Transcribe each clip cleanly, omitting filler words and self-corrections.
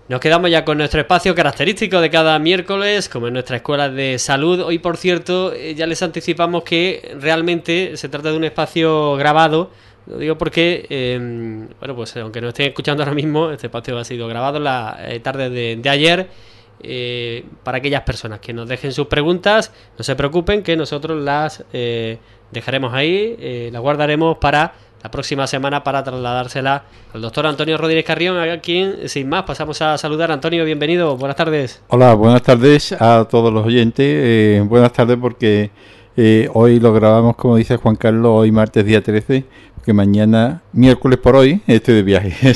Nos quedamos ya con nuestro espacio característico de cada miércoles, como en nuestra escuela de salud. Hoy, por cierto, ya les anticipamos que realmente se trata de un espacio grabado. Lo digo porque, pues aunque no estén escuchando ahora mismo, este espacio ha sido grabado en la tarde de ayer. Para aquellas personas que nos dejen sus preguntas, no se preocupen, que nosotros las dejaremos ahí, las guardaremos para la próxima semana para trasladársela al doctor Antonio Rodríguez Carrión, a quien, sin más, pasamos a saludar. Antonio, bienvenido, buenas tardes. Hola, buenas tardes a todos los oyentes. Buenas tardes porque hoy lo grabamos, como dice Juan Carlos, hoy martes día 13, que mañana, miércoles por hoy, estoy de viaje.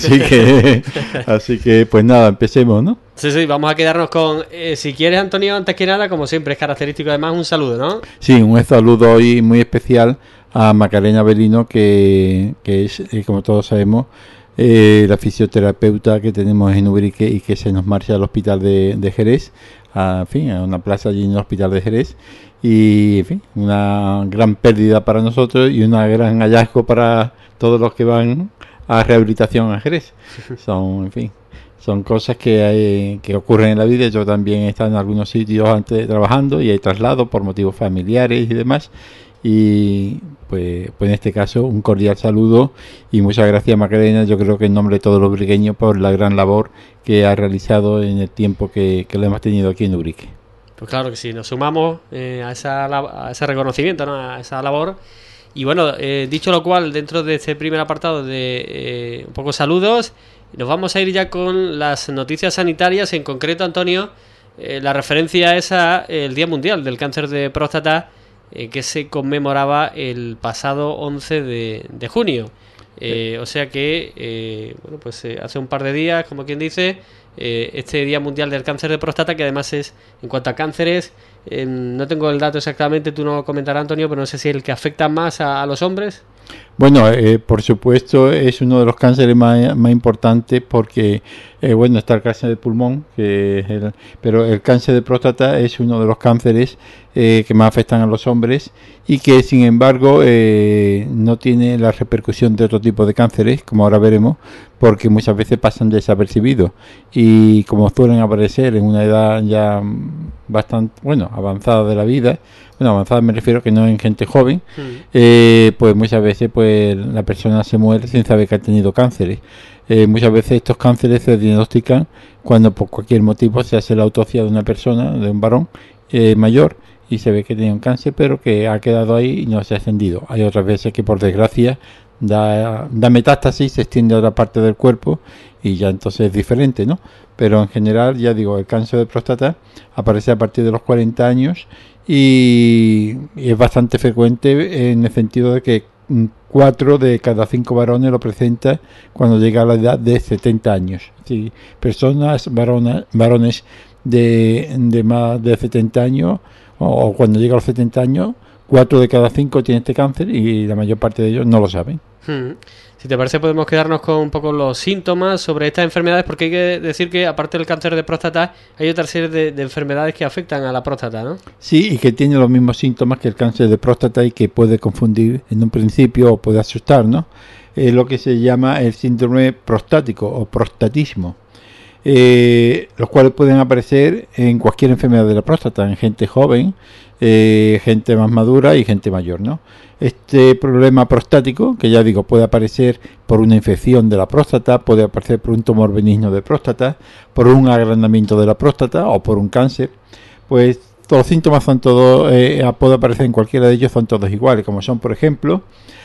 Así que pues nada, empecemos, ¿no? Sí, vamos a quedarnos con, si quieres, Antonio, antes que nada, como siempre, es característico además, un saludo, ¿no? Sí, un saludo hoy muy especial a Macarena Belino, que es, como todos sabemos, la fisioterapeuta que tenemos en Ubrique y que se nos marcha al hospital de Jerez, a una plaza allí en el hospital de Jerez. Y, en fin, una gran pérdida para nosotros y un gran hallazgo para todos los que van a rehabilitación a Jerez. Son cosas que ocurren en la vida. Yo también he estado en algunos sitios antes trabajando y hay traslados por motivos familiares y demás. Y pues en este caso un cordial saludo y muchas gracias, Macarena, yo creo que en nombre de todos los ubriqueños, por la gran labor que ha realizado en el tiempo que lo hemos tenido aquí en Ubrique. Pues claro que sí, nos sumamos a ese reconocimiento, ¿no? A esa labor. Y bueno, dicho lo cual, dentro de este primer apartado de un poco saludos, nos vamos a ir ya con las noticias sanitarias. En concreto, Antonio, la referencia es el Día Mundial del Cáncer de Próstata, que se conmemoraba el pasado 11 de junio. O sea que, hace un par de días, como quien dice, este Día Mundial del Cáncer de Próstata, que además es, en cuanto a cánceres, no tengo el dato exactamente, tú no lo comentarás, Antonio, pero no sé si es el que afecta más a los hombres. Bueno, por supuesto es uno de los cánceres más importantes porque, está el cáncer de pulmón, pero el cáncer de próstata es uno de los cánceres que más afectan a los hombres y que, sin embargo, no tiene la repercusión de otro tipo de cánceres, como ahora veremos, porque muchas veces pasan desapercibidos y como suelen aparecer en una edad ya bastante, avanzada de la vida. Avanzada me refiero que no en gente joven, pues muchas veces la persona se muere sin saber que ha tenido cánceres. Muchas veces estos cánceres se diagnostican cuando por cualquier motivo se hace la autopsia de una persona, de un varón mayor, y se ve que tenía un cáncer, pero que ha quedado ahí y no se ha extendido. Hay otras veces que por desgracia da metástasis, se extiende a otra parte del cuerpo y ya entonces es diferente, ¿no? Pero en general, ya digo, el cáncer de próstata aparece a partir de los 40 años y es bastante frecuente en el sentido de que 4 de cada 5 varones lo presenta cuando llega a la edad de 70 años. Sí, varones de más de 70 años o cuando llega a los 70 años, 4 de cada 5 tienen este cáncer y la mayor parte de ellos no lo saben. Si te parece, podemos quedarnos con un poco los síntomas sobre estas enfermedades, porque hay que decir que aparte del cáncer de próstata hay otra serie de enfermedades que afectan a la próstata, ¿no? Sí, y que tiene los mismos síntomas que el cáncer de próstata y que puede confundir en un principio o puede asustar, ¿no? Lo que se llama el síndrome prostático o prostatismo, los cuales pueden aparecer en cualquier enfermedad de la próstata, en gente joven, gente más madura y gente mayor, ¿no? Este problema prostático, que ya digo, puede aparecer por una infección de la próstata, puede aparecer por un tumor benigno de próstata, por un agrandamiento de la próstata o por un cáncer, pues todos los síntomas son todos, puede aparecer en cualquiera de ellos, son todos iguales, como son, por ejemplo,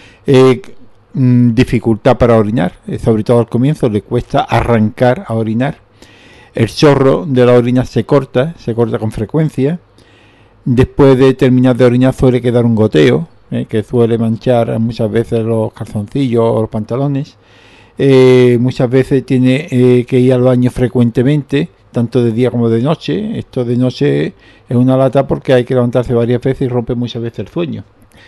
dificultad para orinar, sobre todo al comienzo le cuesta arrancar a orinar, el chorro de la orina se corta con frecuencia, después de terminar de orinar suele quedar un goteo, que suele manchar muchas veces los calzoncillos o los pantalones. Muchas veces tiene que ir al baño frecuentemente, tanto de día como de noche. Esto de noche es una lata porque hay que levantarse varias veces y rompe muchas veces el sueño.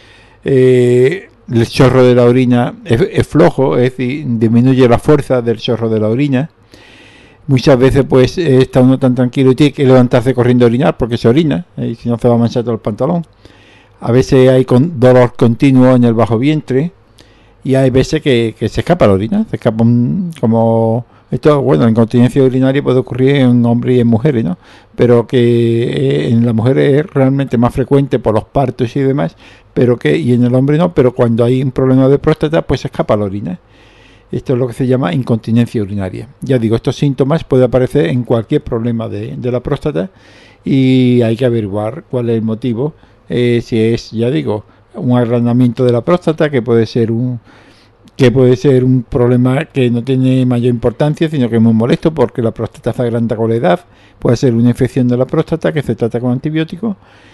El chorro de la orina es flojo, es decir, disminuye la fuerza del chorro de la orina. Muchas veces pues está uno tan tranquilo y tiene que levantarse corriendo a orinar porque se orina y si no se va a manchar todo el pantalón. A veces hay dolor continuo en el bajo vientre y hay veces que se escapa la orina, se escapa como Esto, bueno, la incontinencia urinaria puede ocurrir en hombres y en mujeres, ¿no? Pero que en las mujeres es realmente más frecuente por los partos y demás, pero que, y en el hombre no, pero cuando hay un problema de próstata, pues se escapa la orina. Esto es lo que se llama incontinencia urinaria. Ya digo, estos síntomas pueden aparecer en cualquier problema de la próstata y hay que averiguar cuál es el motivo. Si es, ya digo, un agrandamiento de la próstata, que puede ser un problema que no tiene mayor importancia, sino que es muy molesto porque la próstata se agranda con la edad. Puede ser una infección de la próstata que se trata con antibióticos,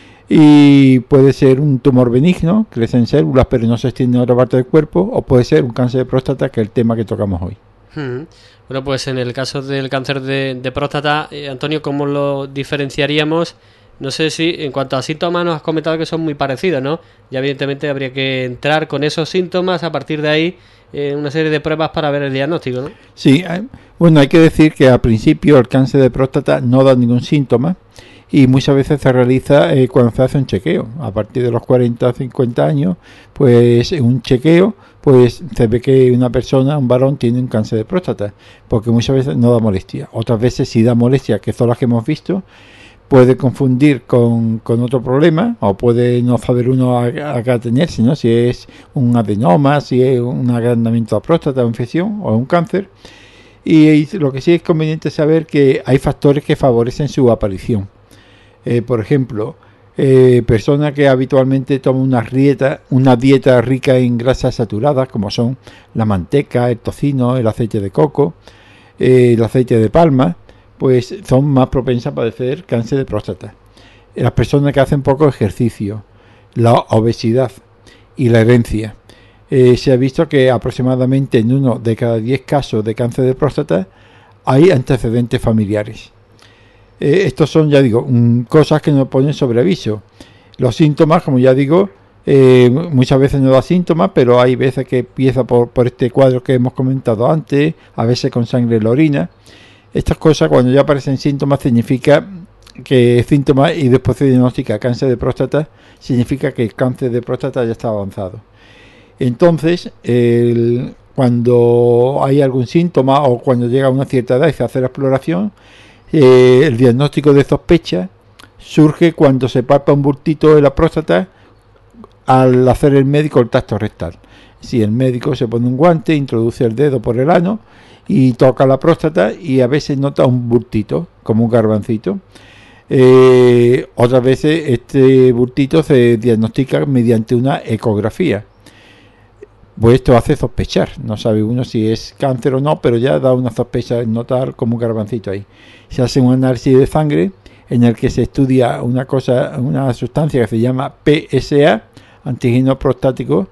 y puede ser un tumor benigno, crece en células pero no se extiende a otra parte del cuerpo, o puede ser un cáncer de próstata, que es el tema que tocamos hoy. Bueno, pues en el caso del cáncer de próstata, Antonio, ¿cómo lo diferenciaríamos? No sé si en cuanto a síntomas nos has comentado que son muy parecidos, ¿no? Ya evidentemente habría que entrar con esos síntomas, a partir de ahí una serie de pruebas para ver el diagnóstico, ¿no? Sí, bueno, hay que decir que al principio el cáncer de próstata no da ningún síntoma, y muchas veces se realiza cuando se hace un chequeo. A partir de los 40 o 50 años, pues en un chequeo, pues se ve que una persona, un varón, tiene un cáncer de próstata, porque muchas veces no da molestia. Otras veces sí da molestia, que son las que hemos visto. Puede confundir con otro problema, o puede no saber uno a qué atenerse, ¿no? Si es un adenoma, si es un agrandamiento de la próstata, o infección, o un cáncer. Y lo que sí es conveniente saber que hay factores que favorecen su aparición. Por ejemplo, personas que habitualmente toman una dieta rica en grasas saturadas, como son la manteca, el tocino, el aceite de coco, el aceite de palma, pues son más propensas a padecer cáncer de próstata. Las personas que hacen poco ejercicio, la obesidad y la herencia. Se ha visto que aproximadamente en 1 de cada 10 casos de cáncer de próstata hay antecedentes familiares. Estos son, ya digo, cosas que nos ponen sobre aviso. Los síntomas, como ya digo, muchas veces no da síntomas, pero hay veces que empieza por este cuadro que hemos comentado antes, a veces con sangre en la orina. Estas cosas, cuando ya aparecen síntomas, significa que es síntoma, y después se diagnostica cáncer de próstata, significa que el cáncer de próstata ya está avanzado. Entonces, cuando hay algún síntoma, o cuando llega a una cierta edad y se hace la exploración, el diagnóstico de sospecha surge cuando se palpa un bultito en la próstata al hacer el médico el tacto rectal. Si el médico se pone un guante, introduce el dedo por el ano y toca la próstata, y a veces nota un bultito, como un garbancito. Otras veces este bultito se diagnostica mediante una ecografía. Pues esto hace sospechar, no sabe uno si es cáncer o no, pero ya da una sospecha, notar como un garbancito ahí. Se hace un análisis de sangre en el que se estudia una sustancia que se llama PSA, antígeno prostático,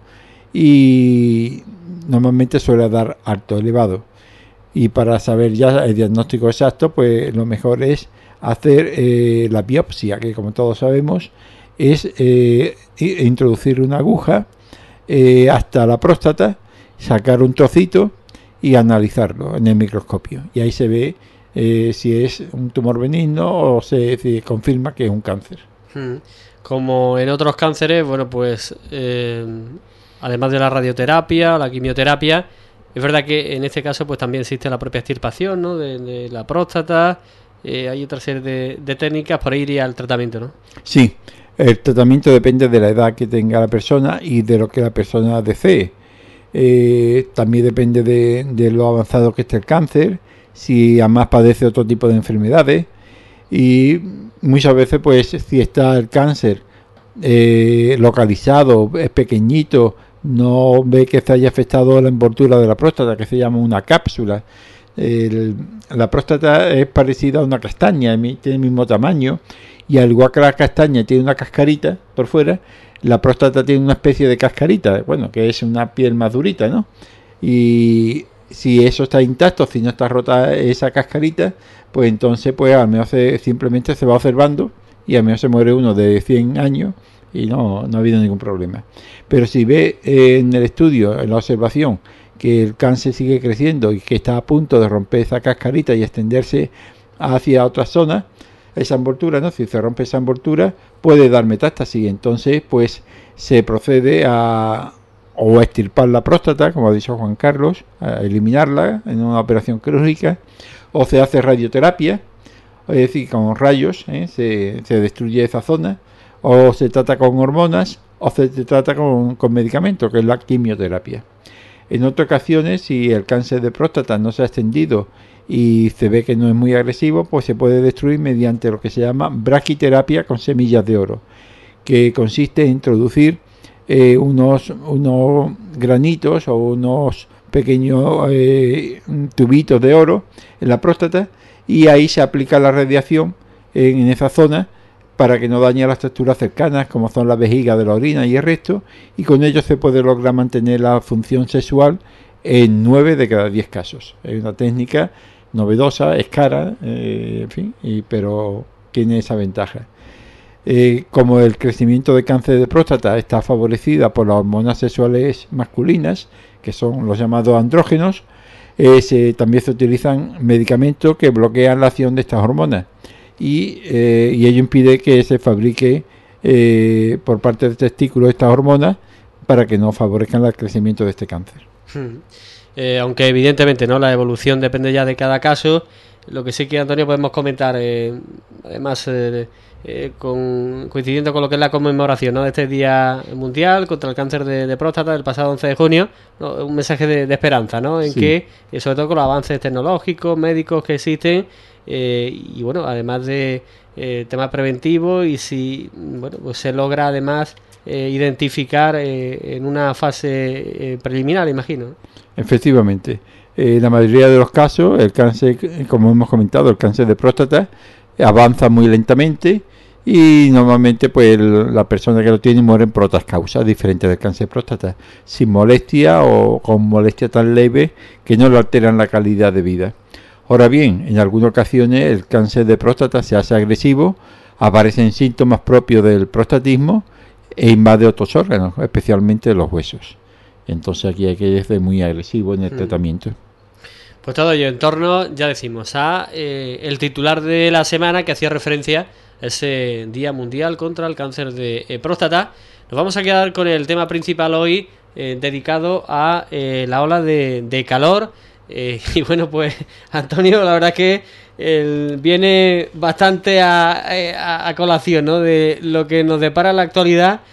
y normalmente suele dar alto, elevado. Y para saber ya el diagnóstico exacto, pues lo mejor es hacer la biopsia, que como todos sabemos es introducir una aguja hasta la próstata, sacar un trocito y analizarlo en el microscopio, y ahí se ve si es un tumor benigno o se confirma que es un cáncer. Como en otros cánceres, bueno, pues además de la radioterapia, la quimioterapia, es verdad que en este caso pues también existe la propia extirpación, ¿no?, de la próstata. Hay otra serie de técnicas, por ahí iría el tratamiento, ¿no? Sí. El tratamiento depende de la edad que tenga la persona y de lo que la persona desee. También depende de lo avanzado que esté el cáncer, si además padece otro tipo de enfermedades, y muchas veces pues si está el cáncer localizado, es pequeñito, no ve que se haya afectado la envoltura de la próstata, que se llama una cápsula. La próstata es parecida a una castaña, tiene el mismo tamaño, y al igual que la castaña tiene una cascarita por fuera, la próstata tiene una especie de cascarita, bueno, que es una piel más durita, ¿no? Y si eso está intacto, si no está rota esa cascarita, pues entonces pues al menos simplemente se va observando, y al menos se muere uno de 100 años y no ha habido ningún problema. Pero si ve en el estudio, en la observación, que el cáncer sigue creciendo y que está a punto de romper esa cascarita y extenderse hacia otras zonas, esa envoltura, ¿no?, si se rompe esa envoltura, puede dar metástasis. Entonces pues se procede a o a extirpar la próstata, como ha dicho Juan Carlos, a eliminarla en una operación quirúrgica, o se hace radioterapia, es decir, con rayos, se destruye esa zona, o se trata con hormonas, o se trata con medicamentos, que es la quimioterapia. En otras ocasiones, si el cáncer de próstata no se ha extendido y se ve que no es muy agresivo, pues se puede destruir mediante lo que se llama braquiterapia con semillas de oro, que consiste en introducir unos granitos o unos pequeños tubitos de oro en la próstata, y ahí se aplica la radiación en esa zona para que no dañe las estructuras cercanas, como son la vejiga de la orina y el recto, y con ello se puede lograr mantener la función sexual en 9 de cada 10 casos. Es una técnica novedosa, es cara, en fin, pero tiene esa ventaja. Como el crecimiento de cáncer de próstata está favorecida por las hormonas sexuales masculinas, que son los llamados andrógenos, también se utilizan medicamentos que bloquean la acción de estas hormonas, y ello impide que se fabrique por parte del testículo estas hormonas para que no favorezcan el crecimiento de este cáncer. Aunque evidentemente no, la evolución depende ya de cada caso. Lo que sí que, Antonio, podemos comentar, además coincidiendo con lo que es la conmemoración, ¿no?, de este Día Mundial contra el Cáncer de Próstata del pasado 11 de junio, ¿no?, un mensaje de esperanza, ¿no?, en que, sobre todo con los avances tecnológicos, médicos que existen, y bueno, además de temas preventivos, y si pues se logra además identificar en una fase preliminar, imagino. Efectivamente, en la mayoría de los casos el cáncer, como hemos comentado, el cáncer de próstata avanza muy lentamente, y normalmente pues la persona que lo tiene muere por otras causas diferentes del cáncer de próstata, sin molestia o con molestia tan leve que no le alteran la calidad de vida. Ahora bien, en algunas ocasiones el cáncer de próstata se hace agresivo, aparecen síntomas propios del prostatismo e invade otros órganos, especialmente los huesos. Entonces aquí hay que ser muy agresivo en el tratamiento. Pues todo ello en torno, ya decimos, a el titular de la semana, que hacía referencia a ese Día Mundial contra el Cáncer de Próstata. Nos vamos a quedar con el tema principal hoy, dedicado a la ola de calor. Y bueno, pues Antonio, la verdad que viene bastante a colación, ¿no?, de lo que nos depara la actualidad.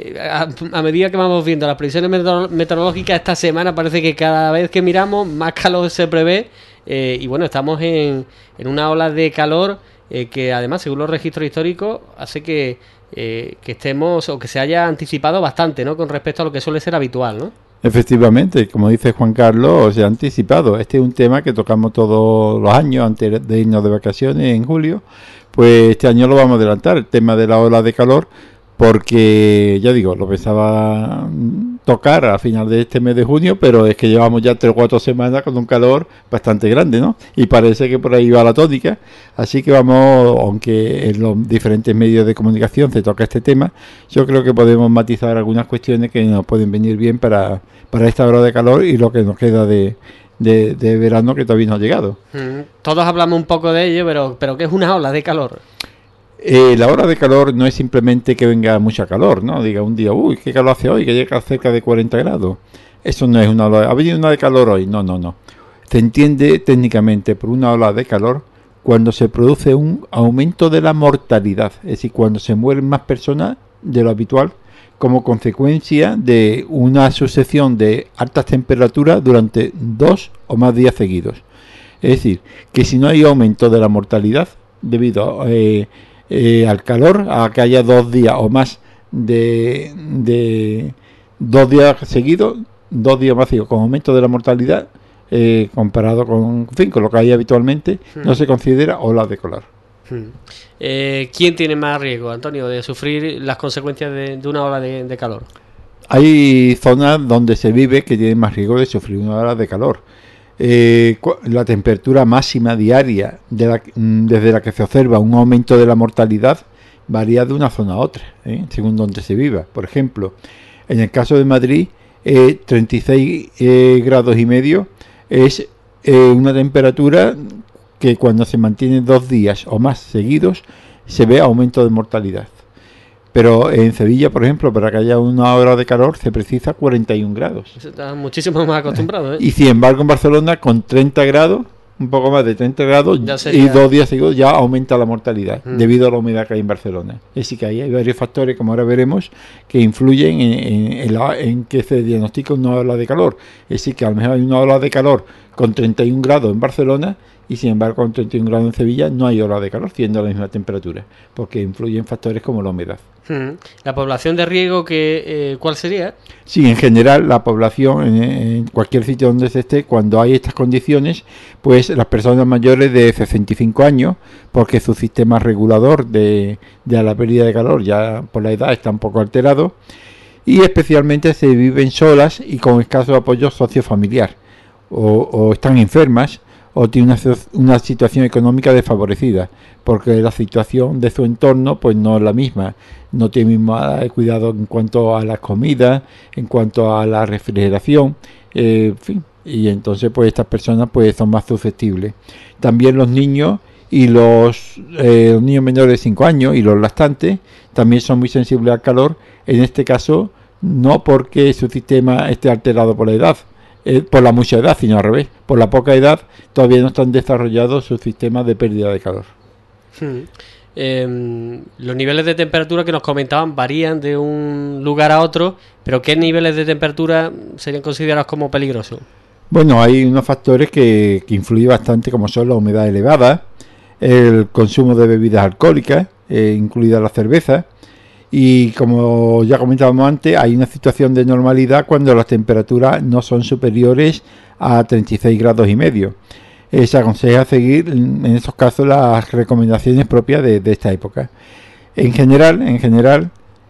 A medida que vamos viendo las previsiones meteorológicas, esta semana parece que cada vez que miramos más calor se prevé, y bueno, estamos en una ola de calor que además, según los registros históricos, hace que estemos, o que se haya anticipado bastante, ¿no?, con respecto a lo que suele ser habitual, ¿no? Efectivamente, como dice Juan Carlos, se ha anticipado. Este es un tema que tocamos todos los años antes de irnos de vacaciones en julio. Pues este año lo vamos a adelantar, el tema de la ola de calor, porque ya digo, lo pensaba tocar a final de este mes de junio, pero es que llevamos ya 3 o 4 semanas con un calor bastante grande, ¿no? Y parece que por ahí va la tónica. Así que vamos, aunque en los diferentes medios de comunicación se toca este tema, yo creo que podemos matizar algunas cuestiones que nos pueden venir bien para esta hora de calor y lo que nos queda de verano, que todavía no ha llegado. Todos hablamos un poco de ello, pero ¿qué es una ola de calor? La hora de calor no es simplemente que venga mucha calor, ¿no? Diga un día, uy, qué calor hace hoy, que llega cerca de 40 grados. Eso no es una ola. Ha venido una de calor hoy. No. Se entiende técnicamente por una ola de calor cuando se produce un aumento de la mortalidad, es decir, cuando se mueren más personas de lo habitual como consecuencia de una sucesión de altas temperaturas durante 2 o más días seguidos. Es decir, que si no hay aumento de la mortalidad debido al calor, a que haya 2 días o más de 2 días seguidos, 2 días más seguidos con aumento de la mortalidad, comparado con lo que hay habitualmente, no se considera ola de calor. ¿Quién tiene más riesgo, Antonio, de sufrir las consecuencias de una ola de calor? Hay zonas donde se vive que tienen más riesgo de sufrir una ola de calor. La temperatura máxima diaria desde la que se observa un aumento de la mortalidad varía de una zona a otra, según donde se viva. Por ejemplo, en el caso de Madrid, 36 grados y medio es una temperatura que cuando se mantiene 2 días o más seguidos se ve aumento de mortalidad. Pero en Sevilla, por ejemplo, para que haya una hora de calor se precisa 41 grados. Eso está muchísimo más acostumbrado, ¿eh? Y sin embargo en Barcelona con 30 grados, un poco más de 30 grados y 2 días seguidos ya aumenta la mortalidad debido a la humedad que hay en Barcelona. Es decir, que ahí hay varios factores, como ahora veremos, que influyen en que se diagnostica una ola de calor. Es decir, que a lo mejor hay una ola de calor con 31 grados en Barcelona y sin embargo con 31 grados en Sevilla no hay ola de calor, siendo la misma temperatura, porque influyen factores como la humedad. La población de riesgo, ¿cuál sería? Sí, en general la población en cualquier sitio donde se esté, cuando hay estas condiciones, pues las personas mayores de 65 años, porque su sistema regulador de la pérdida de calor ya por la edad está un poco alterado, y especialmente se viven solas y con escaso apoyo sociofamiliar, o están enfermas, o tiene una situación económica desfavorecida, porque la situación de su entorno pues no es la misma, no tiene el mismo cuidado en cuanto a la comida, en cuanto a la refrigeración, en fin, y entonces pues estas personas pues son más susceptibles. También los niños y los niños menores de 5 años y los lactantes también son muy sensibles al calor, en este caso no porque su sistema esté alterado por la edad, por la mucha edad, sino al revés, por la poca edad todavía no están desarrollados sus sistemas de pérdida de calor. Los niveles de temperatura que nos comentaban varían de un lugar a otro, pero ¿qué niveles de temperatura serían considerados como peligrosos? Bueno, hay unos factores que influyen bastante, como son la humedad elevada, el consumo de bebidas alcohólicas, incluida la cerveza, y como ya comentábamos antes, hay una situación de normalidad cuando las temperaturas no son superiores a 36 grados y medio. Se aconseja seguir en estos casos las recomendaciones propias de esta época. En general,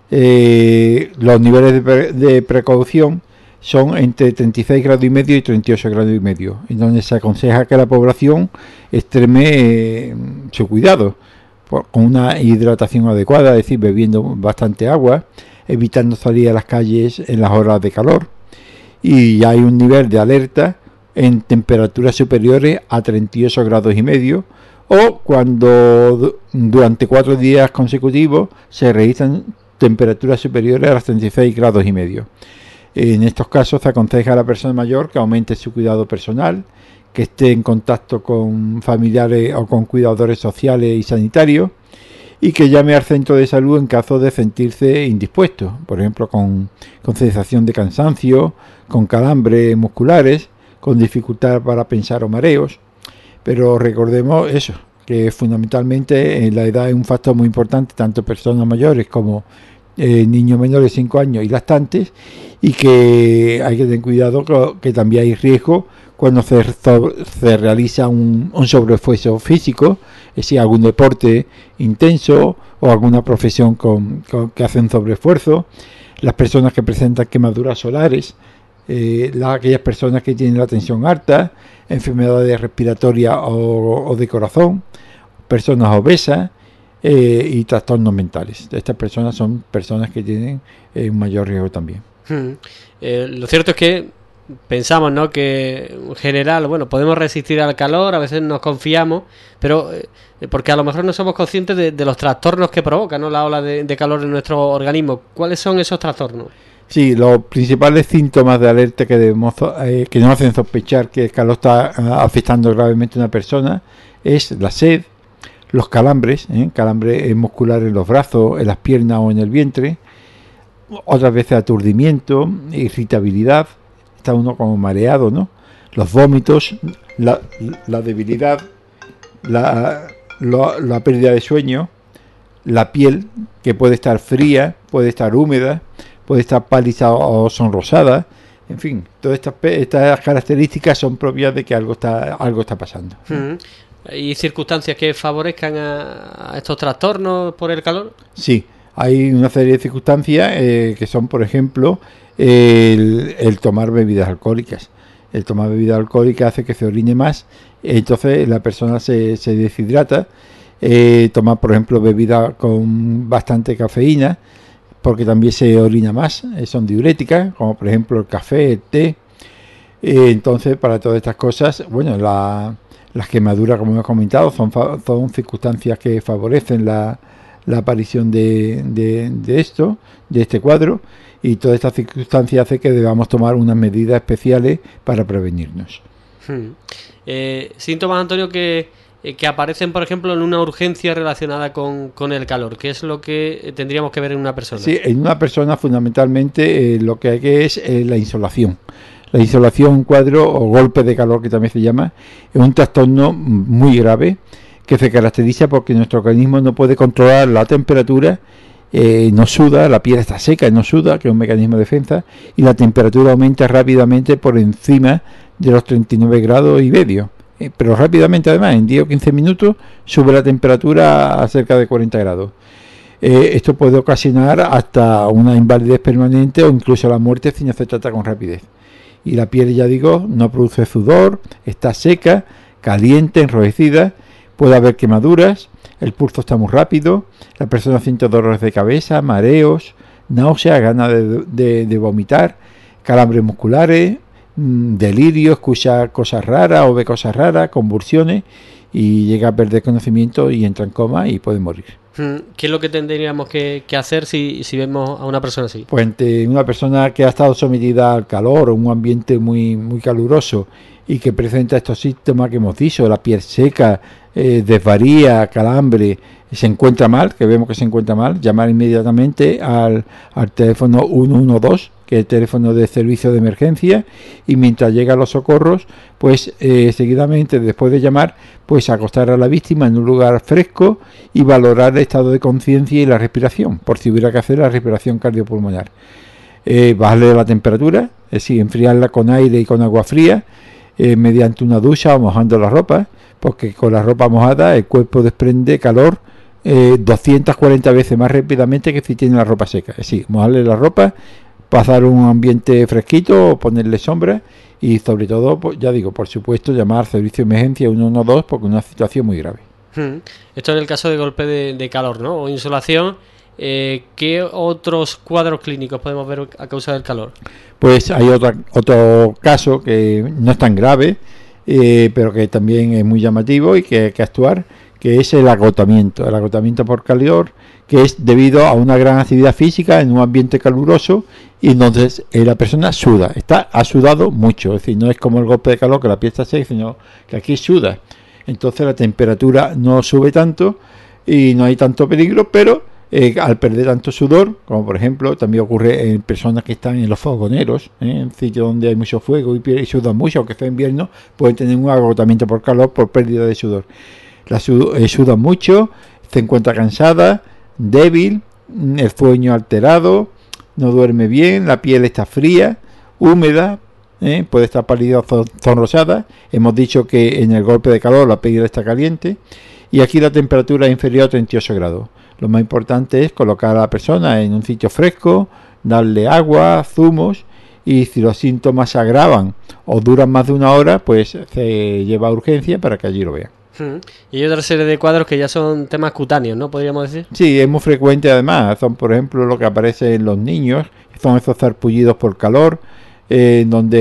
los niveles de precaución son entre 36 grados y medio y 38 grados y medio, en donde se aconseja que la población extreme su cuidado con una hidratación adecuada, es decir, bebiendo bastante agua, evitando salir a las calles en las horas de calor, y hay un nivel de alerta en temperaturas superiores a 38 grados y medio, o cuando durante 4 días consecutivos se registran temperaturas superiores a los 36 grados y medio. En estos casos se aconseja a la persona mayor que aumente su cuidado personal, que esté en contacto con familiares o con cuidadores sociales y sanitarios, y que llame al centro de salud en caso de sentirse indispuesto, por ejemplo con sensación de cansancio, con calambres musculares, con dificultad para pensar o mareos. Pero recordemos eso, que fundamentalmente la edad es un factor muy importante, tanto personas mayores como niños menores de 5 años y lactantes, y que hay que tener cuidado que también hay riesgo cuando se realiza un sobreesfuerzo físico, es decir, algún deporte intenso o alguna profesión que hacen sobreesfuerzo, las personas que presentan quemaduras solares, aquellas personas que tienen la tensión alta, enfermedades respiratorias o de corazón, personas obesas y trastornos mentales. Estas personas son personas que tienen un mayor riesgo también. Lo cierto es que pensamos, ¿no?, que en general, bueno, podemos resistir al calor, a veces nos confiamos, pero porque a lo mejor no somos conscientes de los trastornos que provoca, ¿no?, la ola de calor en nuestro organismo. ¿Cuáles son esos trastornos? Sí, los principales síntomas de alerta que nos hacen sospechar que el calor está afectando gravemente a una persona es la sed, los calambres musculares en los brazos, en las piernas o en el vientre, otras veces aturdimiento, irritabilidad, está uno como mareado, ¿no? Los vómitos, la debilidad, la pérdida de sueño, la piel que puede estar fría, puede estar húmeda, puede estar pálida o sonrosada, en fin, todas estas características son propias de que algo está pasando. ¿Hay circunstancias que favorezcan a estos trastornos por el calor? Sí, hay una serie de circunstancias que son, por ejemplo, el tomar bebidas alcohólicas. El tomar bebidas alcohólicas hace que se orine más, entonces la persona se deshidrata. Tomar, por ejemplo, bebidas con bastante cafeína, porque también se orina más, son diuréticas, como por ejemplo el café, el té. Entonces, para todas estas cosas, bueno, las quemaduras, como hemos comentado, son circunstancias que favorecen la la aparición de este cuadro, y toda esta circunstancia hace que debamos tomar unas medidas especiales para prevenirnos. Síntomas, Antonio, que aparecen, por ejemplo, en una urgencia relacionada con el calor. ¿Qué es lo que tendríamos que ver en una persona? Sí, en una persona fundamentalmente lo que hay que es la insolación. La insolación, un cuadro o golpe de calor, que también se llama, es un trastorno muy grave que se caracteriza porque nuestro organismo no puede controlar la temperatura, no suda, la piel está seca y no suda, que es un mecanismo de defensa, y la temperatura aumenta rápidamente por encima de los 39 grados y medio. Pero rápidamente, además, en 10 o 15 minutos sube la temperatura a cerca de 40 grados. Esto puede ocasionar hasta una invalidez permanente o incluso la muerte si no se trata con rapidez. Y la piel, ya digo, no produce sudor, está seca, caliente, enrojecida, puede haber quemaduras, el pulso está muy rápido, la persona siente dolores de cabeza, mareos, náuseas, ganas de vomitar, calambres musculares, delirio, escucha cosas raras o ve cosas raras, convulsiones, y llega a perder conocimiento y entra en coma y puede morir. ¿Qué es lo que tendríamos que hacer si vemos a una persona así? Pues ante una persona que ha estado sometida al calor o un ambiente muy, muy caluroso y que presenta estos síntomas que hemos dicho, la piel seca, desvaría, calambre, se encuentra mal, que vemos que se encuentra mal, llamar inmediatamente al teléfono 112, que es el teléfono de servicio de emergencia, y mientras llegan los socorros, pues seguidamente, después de llamar, pues acostar a la víctima en un lugar fresco y valorar el estado de conciencia y la respiración, por si hubiera que hacer la respiración cardiopulmonar. Bajarle la temperatura, es decir, enfriarla con aire y con agua fría, mediante una ducha o mojando la ropa, porque con la ropa mojada el cuerpo desprende calor 240 veces más rápidamente que si tiene la ropa seca. Es decir, mojarle la ropa, pasar un ambiente fresquito, ponerle sombra y sobre todo, pues, ya digo, por supuesto, llamar al servicio de emergencia 112 porque es una situación muy grave. Esto en el caso de golpe de calor, ¿no? O insolación. ¿Qué otros cuadros clínicos podemos ver a causa del calor? Pues hay otro caso que no es tan grave, pero que también es muy llamativo y que hay que actuar, que es el agotamiento por calor, que es debido a una gran actividad física en un ambiente caluroso, y entonces la persona suda, ha sudado mucho, es decir, no es como el golpe de calor que la piel está seca, sino que aquí suda, entonces la temperatura no sube tanto y no hay tanto peligro, pero al perder tanto sudor, como por ejemplo también ocurre en personas que están en los fogoneros, en sitios donde hay mucho fuego y sudan mucho, aunque sea invierno, pueden tener un agotamiento por calor por pérdida de sudor. Sudan mucho, se encuentra cansada, débil, el sueño alterado, no duerme bien, la piel está fría, húmeda, puede estar pálida o sonrosada. Hemos dicho que en el golpe de calor la piel está caliente y aquí la temperatura es inferior a 38 grados. Lo más importante es colocar a la persona en un sitio fresco, darle agua, zumos, y si los síntomas se agravan o duran más de una hora, pues se lleva a urgencia para que allí lo vean. Y hay otra serie de cuadros que ya son temas cutáneos, ¿no? Podríamos decir. Sí, es muy frecuente además. Son, por ejemplo, lo que aparece en los niños, son esos sarpullidos por calor, donde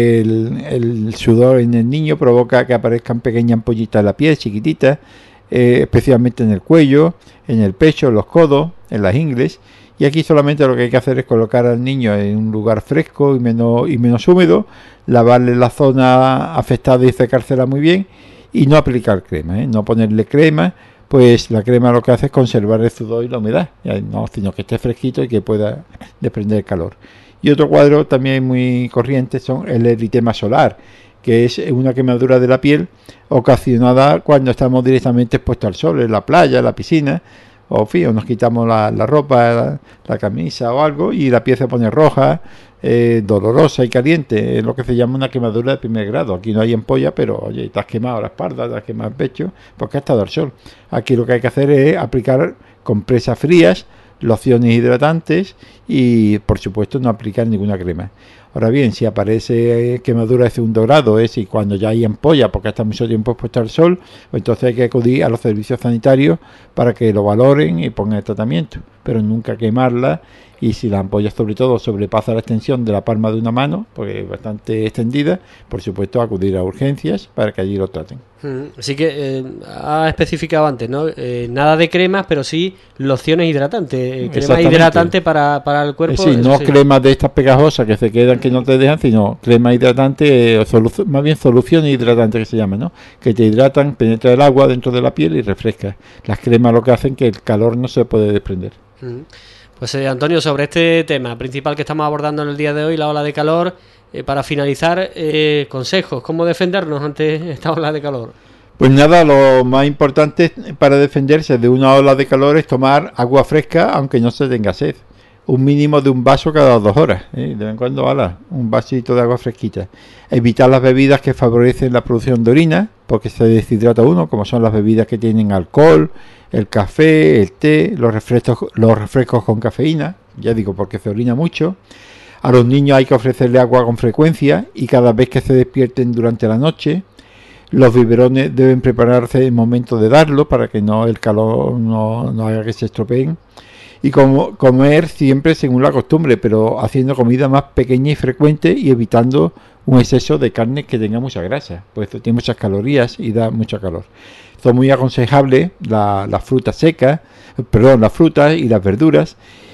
el sudor en el niño provoca que aparezcan pequeñas ampollitas en la piel, chiquititas, especialmente en el cuello, en el pecho, en los codos, en las ingles. Y aquí solamente lo que hay que hacer es colocar al niño en un lugar fresco y menos húmedo, lavarle la zona afectada y secársela muy bien, y no aplicar crema, no ponerle crema, pues la crema lo que hace es conservar el sudor y la humedad, sino que esté fresquito y que pueda desprender calor. Y otro cuadro también muy corriente son el eritema solar, que es una quemadura de la piel ocasionada cuando estamos directamente expuestos al sol, en la playa, en la piscina, o nos quitamos la ropa, la camisa o algo, y la piel se pone roja, dolorosa y caliente. Es lo que se llama una quemadura de primer grado. Aquí no hay ampolla, pero oye, te has quemado la espalda, te has quemado el pecho, porque has estado al sol. Aquí lo que hay que hacer es aplicar compresas frías, lociones hidratantes y, por supuesto, no aplicar ninguna crema. Ahora bien, si aparece quemadura de segundo grado, y cuando ya hay ampolla porque está mucho tiempo expuesta al sol, pues entonces hay que acudir a los servicios sanitarios para que lo valoren y pongan el tratamiento, pero nunca quemarla. Y si la ampolla sobre todo sobrepasa la extensión de la palma de una mano, porque es bastante extendida, por supuesto acudir a urgencias para que allí lo traten. Así que ha especificado antes, ¿no? Nada de cremas, pero sí lociones hidratantes, crema hidratante para el cuerpo. Sí, no cremas de estas pegajosas que se quedan que no te dejan, sino crema hidratante, más bien soluciones hidratantes que se llaman, ¿no? Que te hidratan, penetra el agua dentro de la piel y refresca. Las cremas lo que hacen que el calor no se puede desprender. Pues Antonio, sobre este tema principal que estamos abordando en el día de hoy, la ola de calor, para finalizar, consejos, ¿cómo defendernos ante esta ola de calor? Pues nada, lo más importante para defenderse de una ola de calor es tomar agua fresca aunque no se tenga sed. Un mínimo de un vaso cada 2 horas, de vez en cuando un vasito de agua fresquita. Evitar las bebidas que favorecen la producción de orina, porque se deshidrata uno, como son las bebidas que tienen alcohol, el café, el té, los refrescos con cafeína, ya digo porque se orina mucho. A los niños hay que ofrecerle agua con frecuencia y cada vez que se despierten durante la noche. Los biberones deben prepararse en el momento de darlo para que el calor no haga que se estropeen. Y comer siempre según la costumbre, pero haciendo comida más pequeña y frecuente y evitando un exceso de carne que tenga mucha grasa, pues tiene muchas calorías y da mucho calor. Son muy aconsejables las frutas secas, las frutas y las verduras,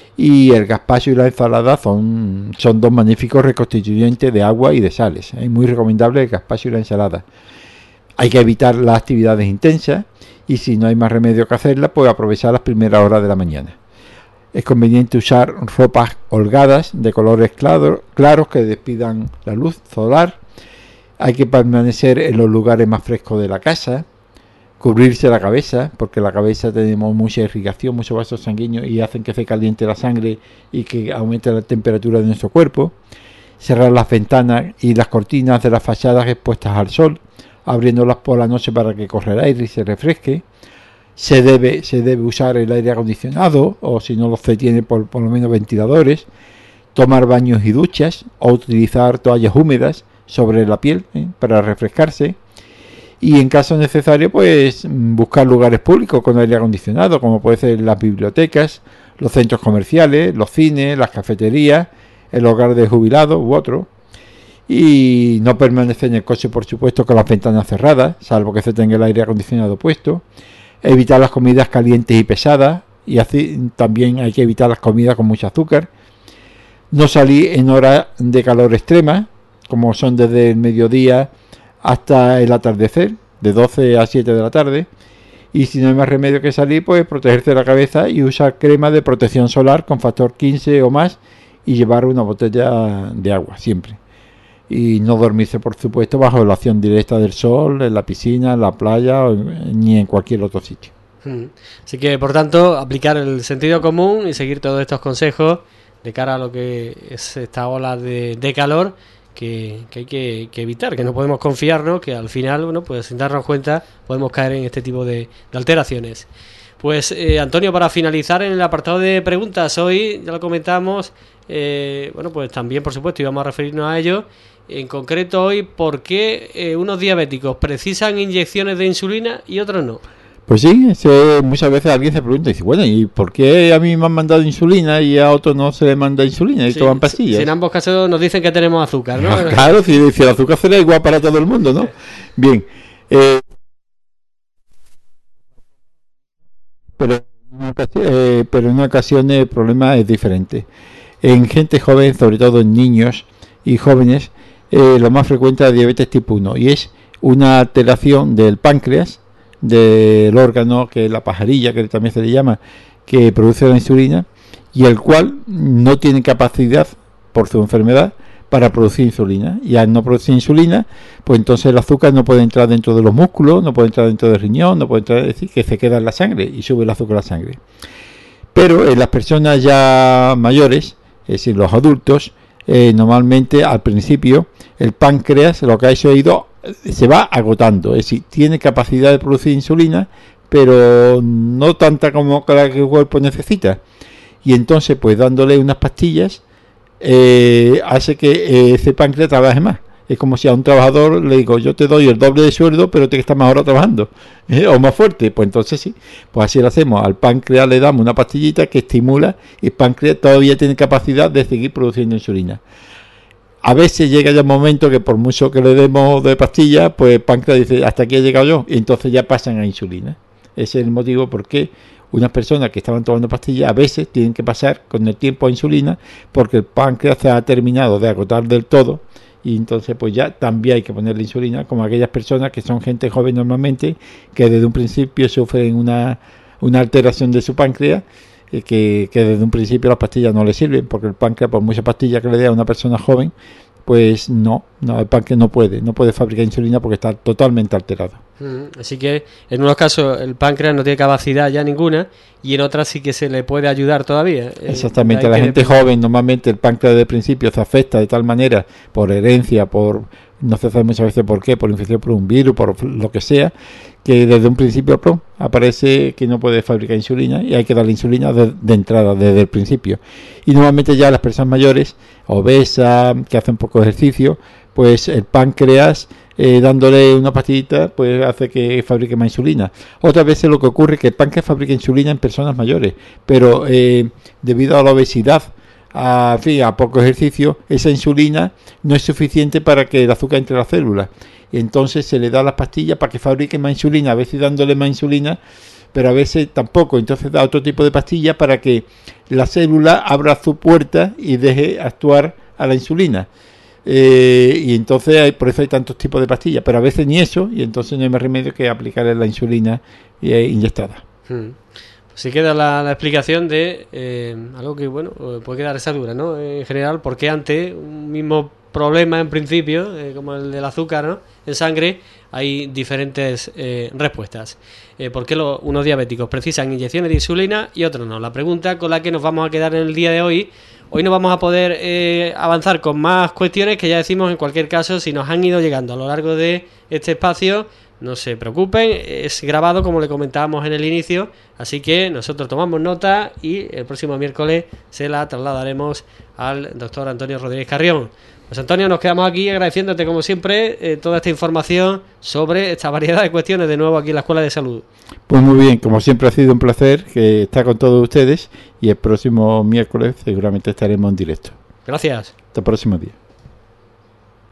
y el gazpacho y la ensalada son 2 magníficos reconstituyentes de agua y de sales. Es muy recomendable el gazpacho y la ensalada. Hay que evitar las actividades intensas y si no hay más remedio que hacerlas, pues aprovechar las primeras horas de la mañana. Es conveniente usar ropas holgadas de colores claros que despidan la luz solar. Hay que permanecer en los lugares más frescos de la casa. Cubrirse la cabeza, porque en la cabeza tenemos mucha irrigación, muchos vasos sanguíneos y hacen que se caliente la sangre y que aumente la temperatura de nuestro cuerpo. Cerrar las ventanas y las cortinas de las fachadas expuestas al sol, abriéndolas por la noche para que corra el aire y se refresque. Se debe usar el aire acondicionado, o si no se tiene por lo menos ventiladores. Tomar baños y duchas o utilizar toallas húmedas sobre la piel para refrescarse. Y en caso necesario, pues buscar lugares públicos con aire acondicionado, como puede ser las bibliotecas, los centros comerciales, los cines, las cafeterías, el hogar de jubilados u otro. Y no permanecer en el coche, por supuesto, con las ventanas cerradas, salvo que se tenga el aire acondicionado puesto. Evitar las comidas calientes y pesadas, y así también hay que evitar las comidas con mucho azúcar. No salir en horas de calor extrema, como son desde el mediodía hasta el atardecer, de 12 a 7 de la tarde. Y si no hay más remedio que salir, pues protegerse la cabeza y usar crema de protección solar con factor 15 o más y llevar una botella de agua siempre. Y no dormirse, por supuesto, bajo la acción directa del sol, en la piscina, en la playa ni en cualquier otro sitio. Así que, por tanto, aplicar el sentido común y seguir todos estos consejos de cara a lo que es esta ola de calor que hay que evitar, que no podemos confiarnos, que al final, bueno, pues sin darnos cuenta podemos caer en este tipo de alteraciones. Pues Antonio, para finalizar en el apartado de preguntas, hoy ya lo comentamos, bueno, pues también por supuesto íbamos a referirnos a ello. En concreto hoy, ¿por qué unos diabéticos precisan inyecciones de insulina y otros no? Pues sí, muchas veces alguien se pregunta y dice, bueno, ¿y por qué a mí me han mandado insulina y a otros no se le manda insulina y toman pastillas? Si en ambos casos nos dicen que tenemos azúcar, ¿no? Claro, si el azúcar será igual para todo el mundo, ¿no? Bien, pero en ocasiones el problema es diferente. En gente joven, sobre todo en niños y jóvenes, lo más frecuente es la diabetes tipo 1 y es una alteración del páncreas, del órgano que es la pajarilla, que también se le llama, que produce la insulina, y el cual no tiene capacidad por su enfermedad para producir insulina, y al no producir insulina, pues entonces el azúcar no puede entrar dentro de los músculos, no puede entrar dentro del riñón, no puede entrar, es decir, que se queda en la sangre y sube el azúcar a la sangre. Pero en las personas ya mayores, es decir, los adultos, normalmente al principio el páncreas, lo que ha ido, se va agotando, es decir, tiene capacidad de producir insulina, pero no tanta como la que el cuerpo necesita. Y entonces, pues dándole unas pastillas, hace que ese páncreas trabaje más. Es como si a un trabajador le digo, yo te doy el doble de sueldo, pero tienes que estar más horas trabajando, o más fuerte. Pues entonces sí, pues así lo hacemos. Al páncreas le damos una pastillita que estimula, y el páncreas todavía tiene capacidad de seguir produciendo insulina. A veces llega ya un momento que por mucho que le demos de pastilla, pues el páncreas dice, hasta aquí he llegado yo, y entonces ya pasan a insulina. Ese es el motivo por qué unas personas que estaban tomando pastillas a veces tienen que pasar con el tiempo a insulina, porque el páncreas se ha terminado de agotar del todo, y entonces pues ya también hay que ponerle insulina, como aquellas personas que son gente joven normalmente, que desde un principio sufren una alteración de su páncreas, que desde un principio las pastillas no le sirven, porque el páncreas, por muchas pastillas que le dé a una persona joven, pues no, el páncreas no puede fabricar insulina porque está totalmente alterado. Así que en unos casos el páncreas no tiene capacidad ya ninguna, y en otras sí que se le puede ayudar todavía. Exactamente, a la gente joven normalmente el páncreas de principio se afecta de tal manera, por herencia, no se sabe muchas veces por qué, por infección por un virus, por lo que sea, que desde un principio aparece que no puede fabricar insulina, y hay que darle insulina de entrada, desde el principio. Y normalmente ya las personas mayores, obesas, que hacen poco ejercicio, pues el páncreas, dándole una pastillita, pues hace que fabrique más insulina. Otras veces lo que ocurre es que el páncreas fabrica insulina en personas mayores, pero debido a la obesidad, a poco ejercicio, esa insulina no es suficiente para que el azúcar entre a las células. Y entonces se le da las pastillas para que fabrique más insulina, a veces dándole más insulina, pero a veces tampoco. Entonces da otro tipo de pastillas para que la célula abra su puerta y deje actuar a la insulina. Y entonces por eso hay tantos tipos de pastillas, pero a veces ni eso, y entonces no hay más remedio que aplicarle la insulina inyectada. Sí queda la explicación de algo que, bueno, puede quedar esa duda, ¿no? En general, porque ante un mismo problema, en principio, como el del azúcar, ¿no?, en sangre, hay diferentes respuestas. ¿Por qué unos diabéticos precisan inyecciones de insulina y otros no? La pregunta con la que nos vamos a quedar en el día de hoy. Hoy no vamos a poder avanzar con más cuestiones que ya decimos, en cualquier caso, si nos han ido llegando a lo largo de este espacio, no se preocupen, es grabado como le comentábamos en el inicio, así que nosotros tomamos nota y el próximo miércoles se la trasladaremos al doctor Antonio Rodríguez Carrión. Pues Antonio, nos quedamos aquí agradeciéndote como siempre toda esta información sobre esta variedad de cuestiones de nuevo aquí en la Escuela de Salud. Pues muy bien, como siempre ha sido un placer estar con todos ustedes, y el próximo miércoles seguramente estaremos en directo. Gracias. Hasta el próximo día.